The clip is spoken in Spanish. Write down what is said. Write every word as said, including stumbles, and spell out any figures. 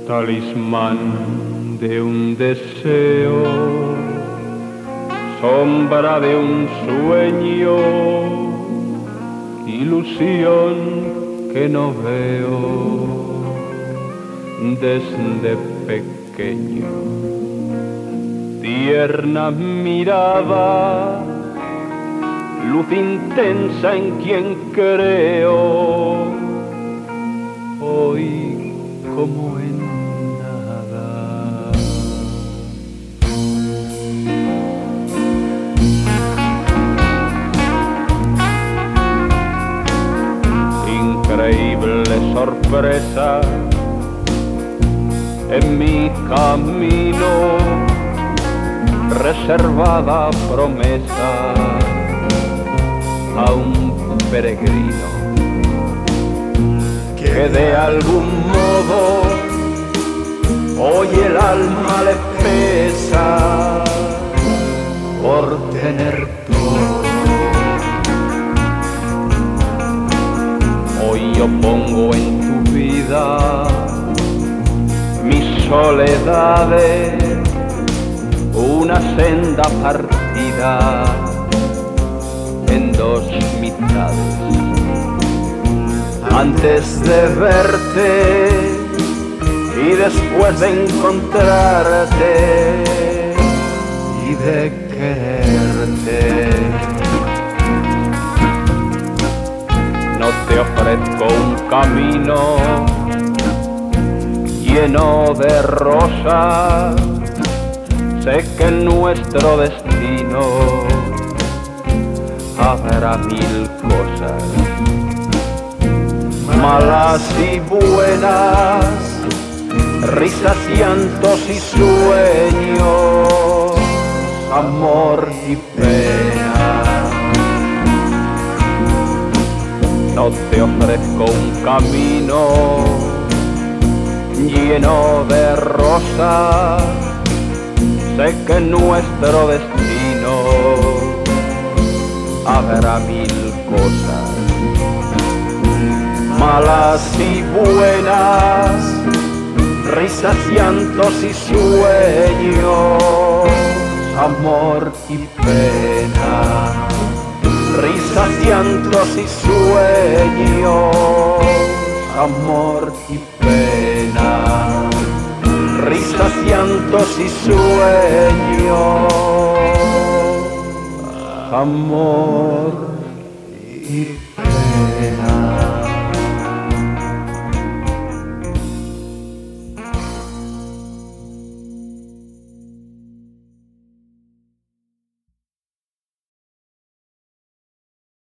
talismán de un deseo, sombra de un sueño, ilusión que no veo desde pequeño. Tierna mirada, luz intensa en quien creo, hoy como en nada. Increíble sorpresa en mi camino, reservada promesa a un peregrino que de algún modo hoy el alma le pesa por tener todo. Hoy yo pongo en tu vida mis soledades, una senda partida en dos mitades. Antes de verte y después de encontrarte y de quererte, no te ofrezco un camino lleno de rosas. Sé que en nuestro destino habrá mil cosas, malas y buenas, risas, llantos y sueños, amor y pena. No te ofrezco un camino lleno de rosas. Sé que en nuestro destino habrá mil cosas, malas y buenas, risas, llantos y sueños, amor y pena. Risas, llantos y sueños, amor y pena. Risas, llantos y sueños, amor y